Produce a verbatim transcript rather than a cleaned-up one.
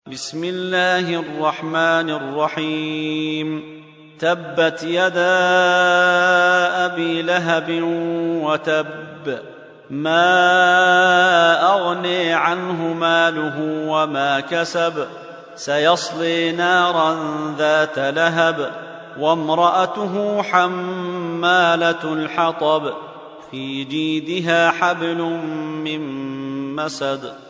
بسم الله الرحمن الرحيم. تبت يدا أبي لهب وتب، ما أغني عنه ماله وما كسب، سيصلي نارا ذات لهب، وامرأته حمالة الحطب، في جيدها حبل من مسد.